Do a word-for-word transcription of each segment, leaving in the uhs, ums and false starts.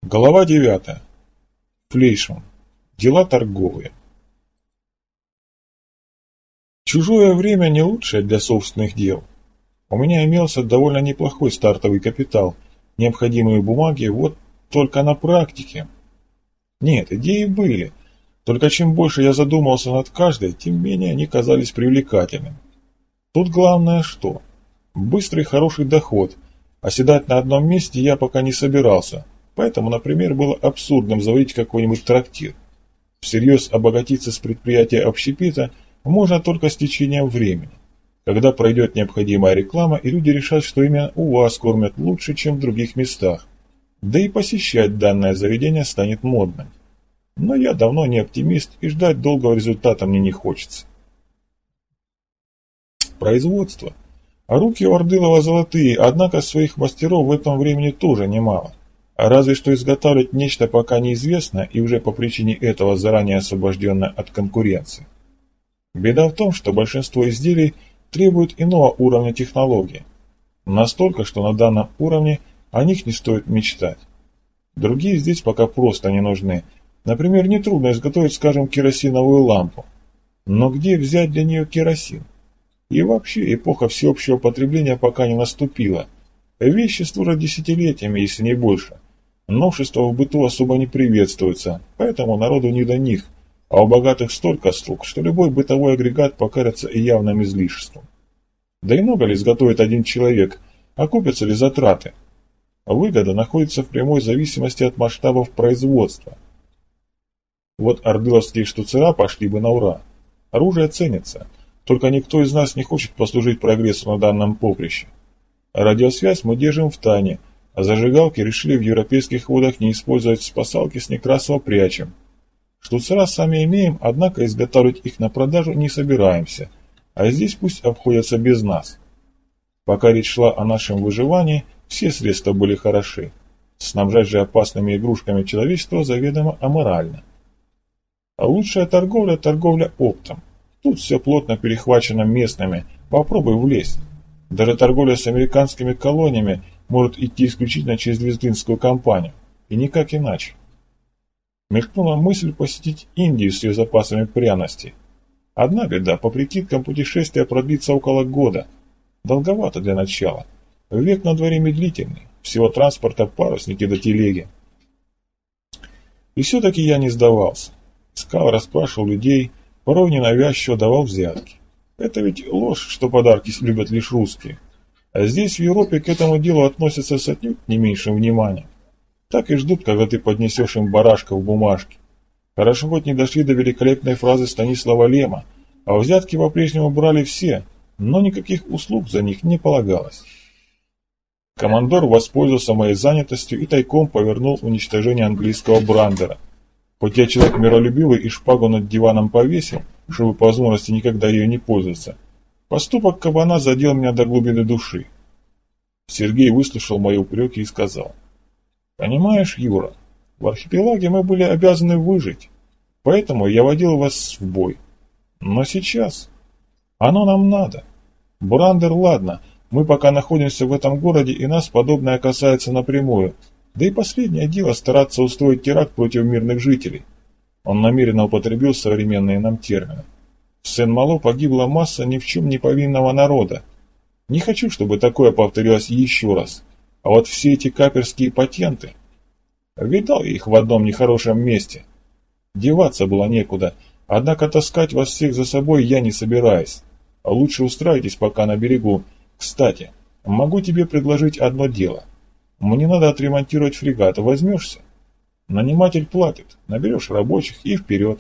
Глава девятая. Флейшман. Дела торговые. Чужое время не лучшее для собственных дел. У меня имелся довольно неплохой стартовый капитал, необходимые бумаги, вот только на практике. Нет, идеи были, только чем больше я задумался над каждой, тем менее они казались привлекательными. Тут главное что? Быстрый хороший доход, оседать на одном месте я пока не собирался. Поэтому, например, было абсурдным заводить какой-нибудь трактир. Всерьез обогатиться с предприятия общепита можно только с течением времени, когда пройдет необходимая реклама и люди решат, что именно у вас кормят лучше, чем в других местах. Да и посещать данное заведение станет модным. Но я давно не оптимист и ждать долгого результата мне не хочется. Производство. А руки у Ордылова золотые, однако своих мастеров в этом времени тоже немало. А разве что изготавливать нечто пока неизвестно и уже по причине этого заранее освобожденное от конкуренции. Беда в том, что большинство изделий требует иного уровня технологии. Настолько, что на данном уровне о них не стоит мечтать. Другие здесь пока просто не нужны. Например, нетрудно изготовить, скажем, керосиновую лампу. Но где взять для нее керосин? И вообще эпоха всеобщего потребления пока не наступила. Вещи служат десятилетиями, если не больше. Новшества в быту особо не приветствуются, поэтому народу не до них, а у богатых столько слуг, что любой бытовой агрегат покажется и явным излишеством. Да и много ли изготовит один человек, окупятся ли затраты? Выгода находится в прямой зависимости от масштабов производства. Вот ордыловские штуцера пошли бы на ура. Оружие ценится, только никто из нас не хочет послужить прогрессу на данном поприще. Радиосвязь мы держим в тайне, а зажигалки решили в европейских водах не использовать спасалки с Некрасова прячем. Штуцера сами имеем, однако изготавливать их на продажу не собираемся, а здесь пусть обходятся без нас. Пока речь шла о нашем выживании, все средства были хороши. Снабжать же опасными игрушками человечество заведомо аморально. А лучшая торговля – торговля оптом. Тут все плотно перехвачено местными, попробуй влезть. Даже торговля с американскими колониями может идти исключительно через Вездынскую компанию, и никак иначе. Мелькнула мысль посетить Индию с ее запасами пряностей. Одна беда, по прикидкам путешествие продлится около года. Долговато для начала. Век на дворе медлительный, всего транспорта парусники до телеги. И все-таки я не сдавался. Искал, расспрашивал людей, порой ненавязчиво давал взятки. Это ведь ложь, что подарки любят лишь русские. А здесь, в Европе, к этому делу относятся с отнюдь не меньшим вниманием. Так и ждут, когда ты поднесешь им барашка в бумажке. Хорошо, хоть не дошли до великолепной фразы Станислава Лема, а взятки по-прежнему брали все, но никаких услуг за них не полагалось. Командор воспользовался моей занятостью и тайком повернул уничтожение английского брандера. Хоть я человек миролюбивый и шпагу над диваном повесил, чтобы по возможности никогда ее не пользоваться, поступок кабана задел меня до глубины души. Сергей выслушал мои упреки и сказал: «Понимаешь, Юра, в архипелаге мы были обязаны выжить, поэтому я водил вас в бой. Но сейчас оно нам надо. Брандер, ладно, мы пока находимся в этом городе, и нас подобное касается напрямую. Да и последнее дело стараться устроить теракт против мирных жителей». Он намеренно употребил современные нам термины. В Сен-Мало погибла масса ни в чем не повинного народа. Не хочу, чтобы такое повторилось еще раз. А вот все эти каперские патенты... Видал я их в одном нехорошем месте. Деваться было некуда, однако таскать вас всех за собой я не собираюсь. А лучше устраивайтесь пока на берегу. Кстати, могу тебе предложить одно дело. Мне надо отремонтировать фрегат, возьмешься? Наниматель платит, наберешь рабочих и вперед.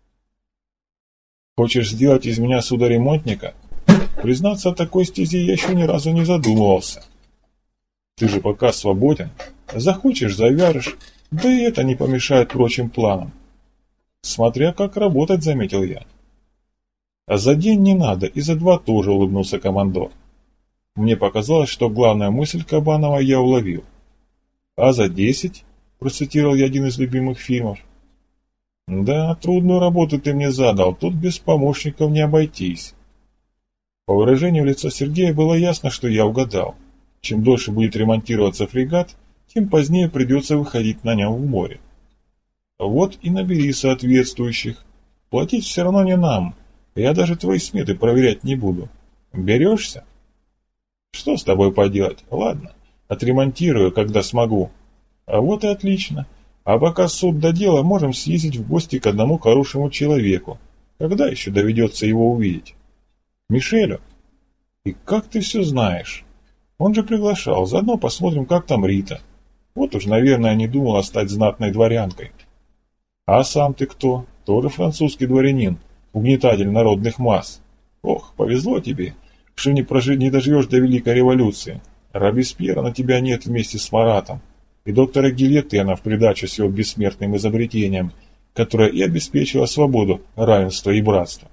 Хочешь сделать из меня судоремонтника? Признаться, о такой стези я еще ни разу не задумывался. Ты же пока свободен. Захочешь — завяжешь, да и это не помешает прочим планам. Смотря как работать, заметил я. А за день не надо, и за два тоже, улыбнулся командор. Мне показалось, что главная мысль Кабанова я уловил. А за десять? Процитировал я один из любимых фильмов. Да, трудную работу ты мне задал, тут без помощников не обойтись. По выражению лица Сергея было ясно, что я угадал. Чем дольше будет ремонтироваться фрегат, тем позднее придется выходить на нем в море. Вот и набери соответствующих. Платить все равно не нам. Я даже твои сметы проверять не буду. Берешься? Что с тобой поделать? Ладно, отремонтирую, когда смогу. А вот и отлично. А пока суд до дела, можем съездить в гости к одному хорошему человеку. Когда еще доведется его увидеть? Мишелю? И как ты все знаешь? Он же приглашал, заодно посмотрим, как там Рита. Вот уж, наверное, не думала стать знатной дворянкой. А сам ты кто? Тоже французский дворянин, угнетатель народных масс. Ох, повезло тебе, что не, прожи, не доживешь до Великой революции. Робеспьера на тебя нет вместе с Маратом. И доктора Гильотена в придачу с его бессмертным изобретением, которое и обеспечило свободу, равенство и братство.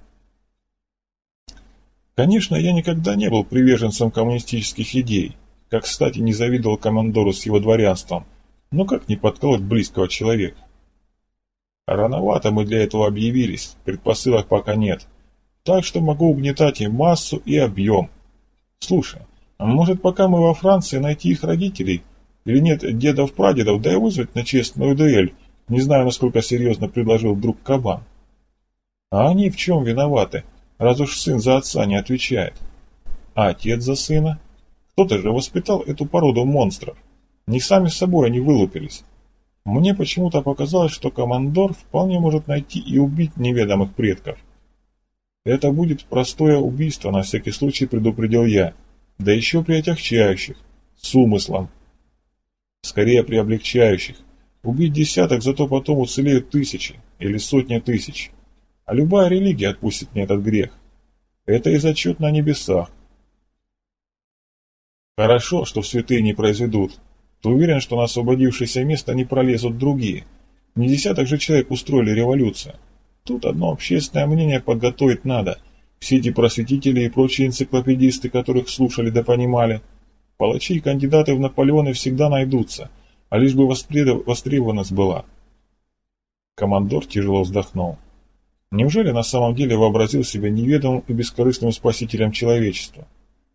Конечно, я никогда не был приверженцем коммунистических идей, как, кстати, не завидовал командору с его дворянством, но как не подколоть близкого человека? Рановато мы для этого объявились, предпосылок пока нет, так что могу угнетать и массу, и объем. Слушай, а может пока мы во Франции найти их родителей, или нет дедов-прадедов, да и вызвать на честную дуэль, не знаю, насколько серьезно предложил вдруг Кабан. А они в чем виноваты, раз уж сын за отца не отвечает? А отец за сына? Кто-то же воспитал эту породу монстров. Не сами с собой они вылупились. Мне почему-то показалось, что командор вполне может найти и убить неведомых предков. Это будет простое убийство, на всякий случай предупредил я, да еще при отягчающих, с умыслом. Скорее при облегчающих. Убить десяток, зато потом уцелеют тысячи или сотни тысяч. А любая религия отпустит мне этот грех. Это и зачет на небесах. Хорошо, что в святые не произведут. Ты уверен, что на освободившееся место не пролезут другие? Не десяток же человек устроили революцию. Тут одно общественное мнение подготовить надо. Все эти просветители и прочие энциклопедисты, которых слушали да понимали. Палачи и кандидаты в Наполеоны всегда найдутся, а лишь бы востребованность была. Командор тяжело вздохнул. Неужели на самом деле вообразил себя неведомым и бескорыстным спасителем человечества?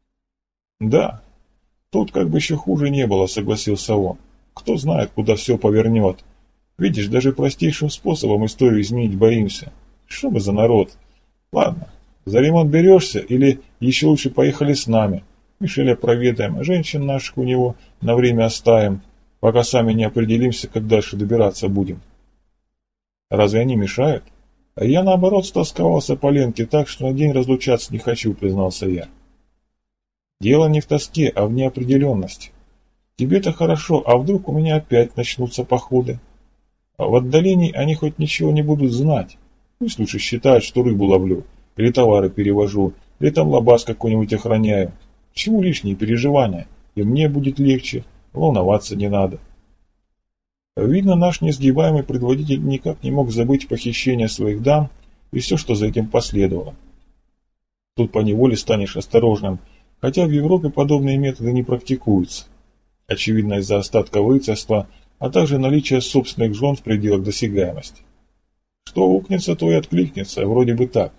Да. Тут как бы еще хуже не было, согласился он. Кто знает, куда все повернет. Видишь, даже простейшим способом историю изменить боимся. Что мы за народ? Ладно, за ремонт берешься или еще лучше поехали с нами. Мишеля проведаем, а женщин наших у него на время оставим, пока сами не определимся, как дальше добираться будем. Разве они мешают? А я наоборот стосковался по Ленке так, что на день разлучаться не хочу, признался я. Дело не в тоске, а в неопределенности. Тебе-то хорошо, а вдруг у меня опять начнутся походы? А в отдалении они хоть ничего не будут знать. Пусть лучше считают, что рыбу ловлю, или товары перевожу, или там лабаз какой-нибудь охраняю. К чему лишние переживания? И мне будет легче, волноваться не надо. Видно, наш несгибаемый предводитель никак не мог забыть похищение своих дам и все, что за этим последовало. Тут поневоле станешь осторожным, хотя в Европе подобные методы не практикуются. Очевидно, из-за остатка рыцарства, а также наличия собственных жен в пределах досягаемости. Что укнется, то и откликнется, вроде бы так.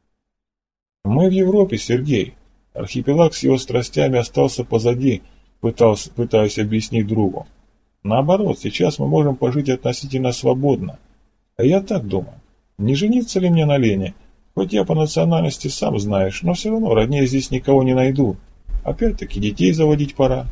Мы в Европе, Сергей. Архипелаг с его страстями остался позади, пытался, пытаясь объяснить другу. Наоборот, сейчас мы можем пожить относительно свободно. А я так думаю, не жениться ли мне на Лене? Хоть я по национальности сам знаешь, но все равно роднее здесь никого не найду. Опять-таки детей заводить пора.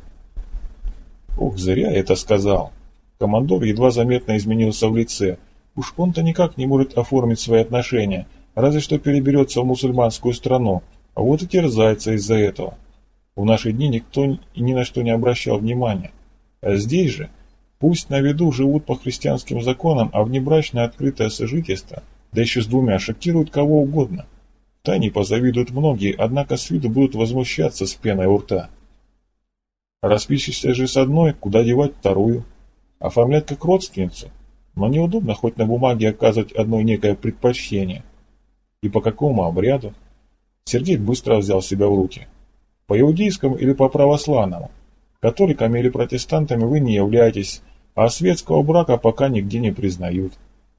Ух, зря я это сказал. Командор едва заметно изменился в лице. Уж он-то никак не может оформить свои отношения, разве что переберется в мусульманскую страну, а вот и терзается из-за этого. В наши дни никто и ни на что не обращал внимания. А здесь же, пусть на виду живут по христианским законам, а внебрачное открытое сожительство, да еще с двумя, шокируют кого угодно. Тайне позавидуют многие, однако с виду будут возмущаться с пеной у рта. Распишешься же с одной, куда девать вторую? Оформлять как родственницу? Но неудобно хоть на бумаге оказывать одно некое предпочтение. И по какому обряду? Сергей быстро взял себя в руки. По иудейскому или по православному? Католиками или протестантами вы не являетесь, а светского брака пока нигде не признают.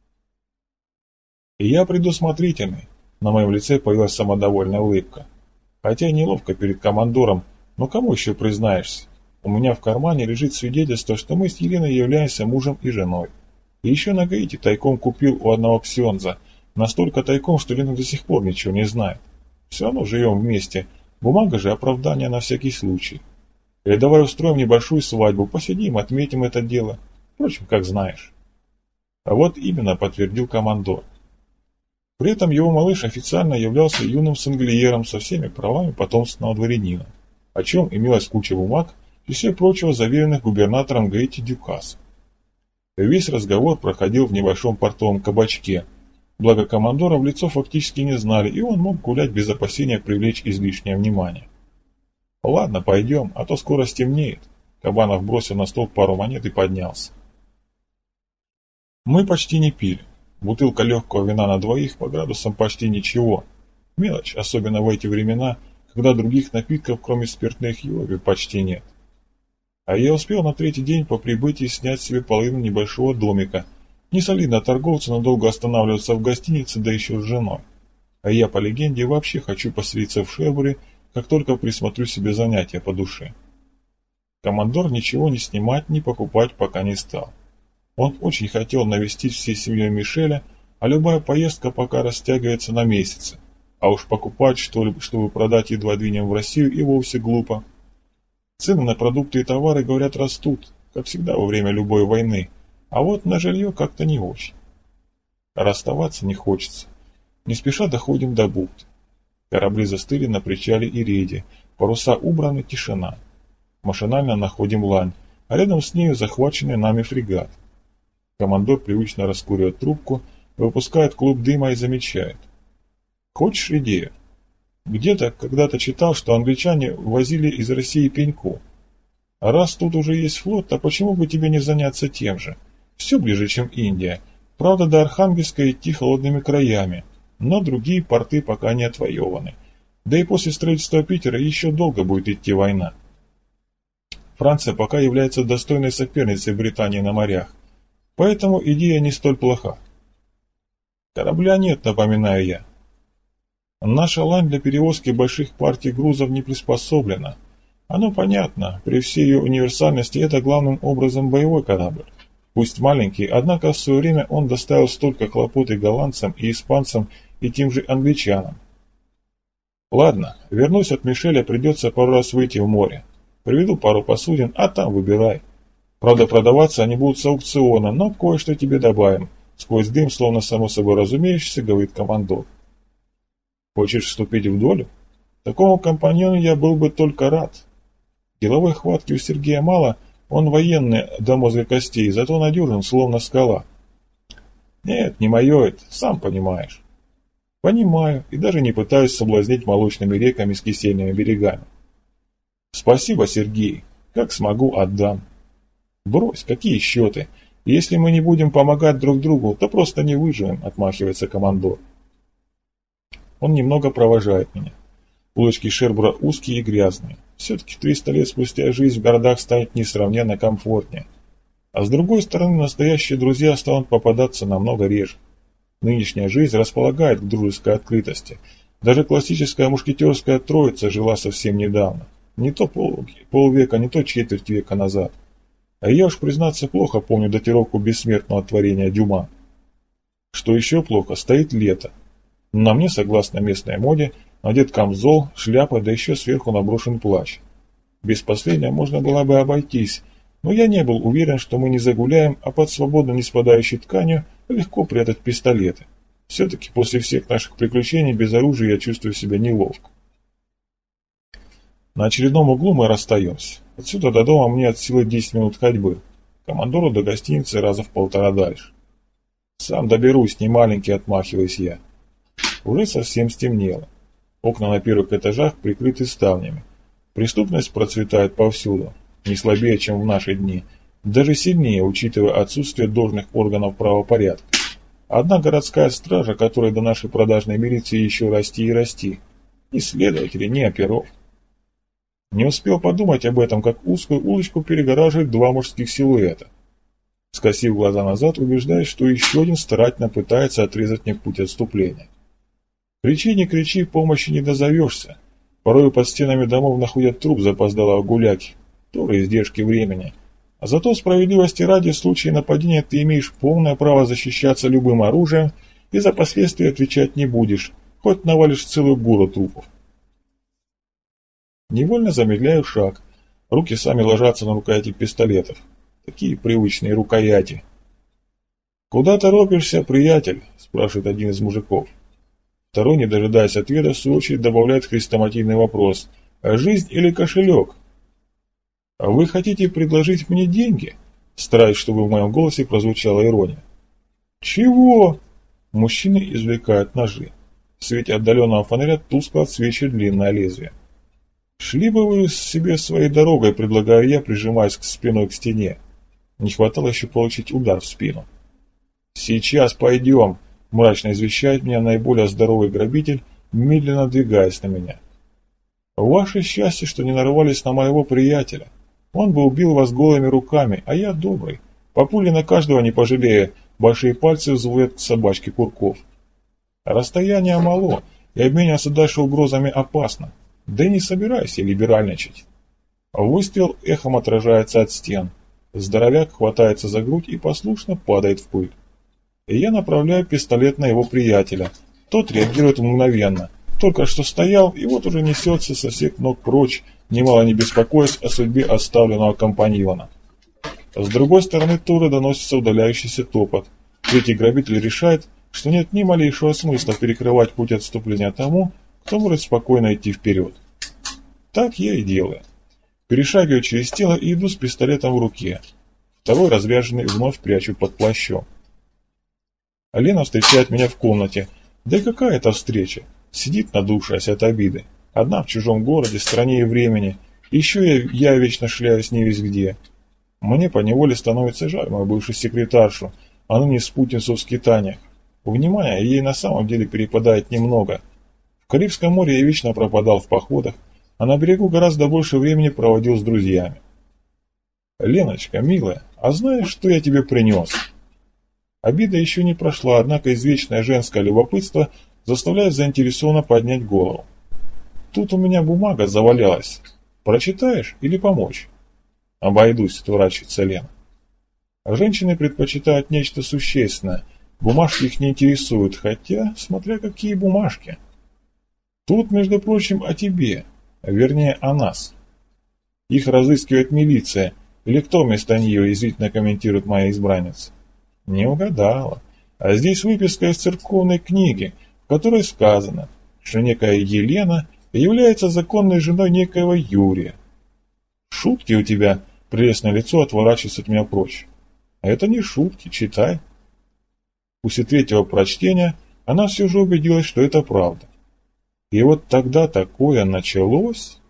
И я предусмотрительный. На моем лице появилась самодовольная улыбка. Хотя и неловко перед командором, но кому еще признаешься? У меня в кармане лежит свидетельство, что мы с Еленой являемся мужем и женой. И еще на Гаити тайком купил у одного ксенза. Настолько тайком, что Лена до сих пор ничего не знает. Все равно живем вместе. Бумага же оправдание на всякий случай. Или давай устроим небольшую свадьбу, посидим, отметим это дело. Впрочем, как знаешь. А вот именно, подтвердил командор. При этом его малыш официально являлся юным сенглиером со всеми правами потомственного дворянина, о чем имелась куча бумаг, и все прочего заверенных губернатором Гаити Дюкаса. Весь разговор проходил в небольшом портовом кабачке, благо командора в лицо фактически не знали, и он мог гулять без опасения привлечь излишнее внимание. «Ладно, пойдем, а то скоро стемнеет», — Кабанов бросил на стол пару монет и поднялся. Мы почти не пили. Бутылка легкого вина на двоих по градусам почти ничего. Мелочь, особенно в эти времена, когда других напитков, кроме спиртных, Европе почти нет. А я успел на третий день по прибытии снять себе половину небольшого домика. Не солидно торговцу, но долго останавливаться в гостинице, да еще с женой. А я, по легенде, вообще хочу поселиться в Шербуре, как только присмотрю себе занятия по душе. Командор ничего не снимать, не покупать пока не стал. Он очень хотел навестить всей семьей Мишеля, а любая поездка пока растягивается на месяцы. А уж покупать что-либо, чтобы продать едва двинем в Россию, и вовсе глупо. Цены на продукты и товары, говорят, растут, как всегда во время любой войны, а вот на жилье как-то не очень. Расставаться не хочется. Не спеша доходим до бухты. Корабли застыли на причале и рейде, паруса убраны, тишина. Машинально находим лань, а рядом с нею захваченный нами фрегат. Командор привычно раскуривает трубку, выпускает клуб дыма и замечает. Хочешь идею? Где-то когда-то читал, что англичане возили из России пеньку. А раз тут уже есть флот, то почему бы тебе не заняться тем же? Все ближе, чем Индия. Правда, до Архангельска идти холодными краями, но другие порты пока не отвоеваны. Да и после строительства Питера еще долго будет идти война. Франция пока является достойной соперницей Британии на морях. Поэтому идея не столь плоха. Корабля нет, напоминаю я. Наша лань для перевозки больших партий грузов не приспособлена. Оно понятно, при всей ее универсальности это главным образом боевой корабль. Пусть маленький, однако в свое время он доставил столько хлопот и голландцам, и испанцам, и тем же англичанам. Ладно, вернусь от Мишеля, придется пару раз выйти в море. Приведу пару посудин, а там выбирай. Правда, продаваться они будут с аукциона, но кое-что тебе добавим. Сквозь дым, словно само собой разумеющееся, говорит командор. Хочешь вступить в долю? Такому компаньону я был бы только рад. Деловой хватки у Сергея мало, он военный до мозга костей, зато надежен, словно скала. Нет, не мое это, сам понимаешь. Понимаю, и даже не пытаюсь соблазнить молочными реками с кисельными берегами. Спасибо, Сергей, как смогу, отдам. Брось, какие счеты? Если мы не будем помогать друг другу, то просто не выживем, отмахивается командор. Он немного провожает меня. Улочки Шербура узкие и грязные. Все-таки триста лет спустя жизнь в городах станет несравненно комфортнее. А с другой стороны, настоящие друзья станут попадаться намного реже. Нынешняя жизнь располагает к дружеской открытости. Даже классическая мушкетерская троица жила совсем недавно. Не то пол, полвека, не то четверть века назад. А я уж, признаться, плохо помню датировку бессмертного творения Дюма. Что еще плохо, стоит лето. На мне, согласно местной моде, надет камзол, шляпа, да еще сверху наброшен плащ. Без последнего можно было бы обойтись, но я не был уверен, что мы не загуляем, а под свободно не спадающей тканью легко прятать пистолеты. Все-таки после всех наших приключений без оружия я чувствую себя неловко. На очередном углу мы расстаемся. Отсюда до дома мне от силы десять минут ходьбы. Командору до гостиницы раза в полтора дальше. Сам доберусь, не маленький, отмахиваюсь я. Уже совсем стемнело. Окна на первых этажах прикрыты ставнями. Преступность процветает повсюду, не слабее, чем в наши дни. Даже сильнее, учитывая отсутствие должных органов правопорядка. Одна городская стража, которой до нашей продажной милиции еще расти и расти. Ни следователей, ни оперов. Не успел подумать об этом, как узкую улочку перегораживают два мужских силуэта. Скосив глаза назад, убеждаюсь, что еще один старательно пытается отрезать мне путь отступления. Кричи, не кричи, помощи не дозовешься. Порой под стенами домов находят труп запоздалого гуляки. тоже издержки времени. А зато справедливости ради в случае нападения ты имеешь полное право защищаться любым оружием и за последствия отвечать не будешь, хоть навалишь целую гору трупов. Невольно замедляю шаг. Руки сами ложатся на рукояти пистолетов. Такие привычные рукояти. «Куда торопишься, приятель?» – спрашивает один из мужиков. Второй, не дожидаясь ответа, в свою очередь добавляет хрестоматийный вопрос. «Жизнь или кошелек?» «А вы хотите предложить мне деньги?» Стараюсь, чтобы в моем голосе прозвучала ирония. «Чего?» Мужчины извлекают ножи. В свете отдаленного фонаря тускло отсвечивает длинное лезвие. «Шли бы вы себе своей дорогой», предлагаю я, прижимаясь к спиной к стене. Не хватало еще получить удар в спину. «Сейчас пойдем», — мрачно извещает меня наиболее здоровый грабитель, медленно двигаясь на меня. «Ваше счастье, что не нарвались на моего приятеля. Он бы убил вас голыми руками, а я добрый. По пуле на каждого не пожалея, большие пальцы взводят к собачке Курков. Расстояние мало, и обмениваться дальше угрозами опасно. Да и не собираюсь я либеральничать». Выстрел эхом отражается от стен. Здоровяк хватается за грудь и послушно падает в пыль. И я направляю пистолет на его приятеля. Тот реагирует мгновенно. Только что стоял, и вот уже несется со всех ног прочь, немало не беспокоясь о судьбе оставленного компаньона. С другой стороны тоже доносится удаляющийся топот. Третий грабитель решает, что нет ни малейшего смысла перекрывать путь отступления тому, кто может спокойно идти вперед. Так я и делаю. Перешагиваю через тело и иду с пистолетом в руке. Второй разряженный вновь прячу под плащом. Лена встречает меня в комнате. Да и какая это встреча? Сидит надувшаяся от обиды. Одна в чужом городе, стране и времени. Еще я, я вечно шляюсь не весь где. Мне поневоле становится жаль мою бывшую секретаршу, а ныне спутницу в скитаниях. Внимания ей на самом деле перепадает немного. В Карибском море я вечно пропадал в походах, а на берегу гораздо больше времени проводил с друзьями. «Леночка, милая, а знаешь, что я тебе принес?» Обида еще не прошла, однако извечное женское любопытство заставляет заинтересованно поднять голову. «Тут у меня бумага завалялась. Прочитаешь или помочь?» «Обойдусь», — отворачивается Лена. Женщины предпочитают нечто существенное. Бумажки их не интересуют, хотя, смотря какие бумажки. Тут, между прочим, о тебе, вернее, о нас. Их разыскивает милиция, или кто вместо нее, язвительно комментирует моя избранница. Не угадала. А здесь выписка из церковной книги, в которой сказано, что некая Елена является законной женой некоего Юрия. Шутки у тебя, прелестное лицо отворачивается от меня прочь. Это не шутки, читай. После третьего прочтения она все же убедилась, что это правда. И вот тогда такое началось...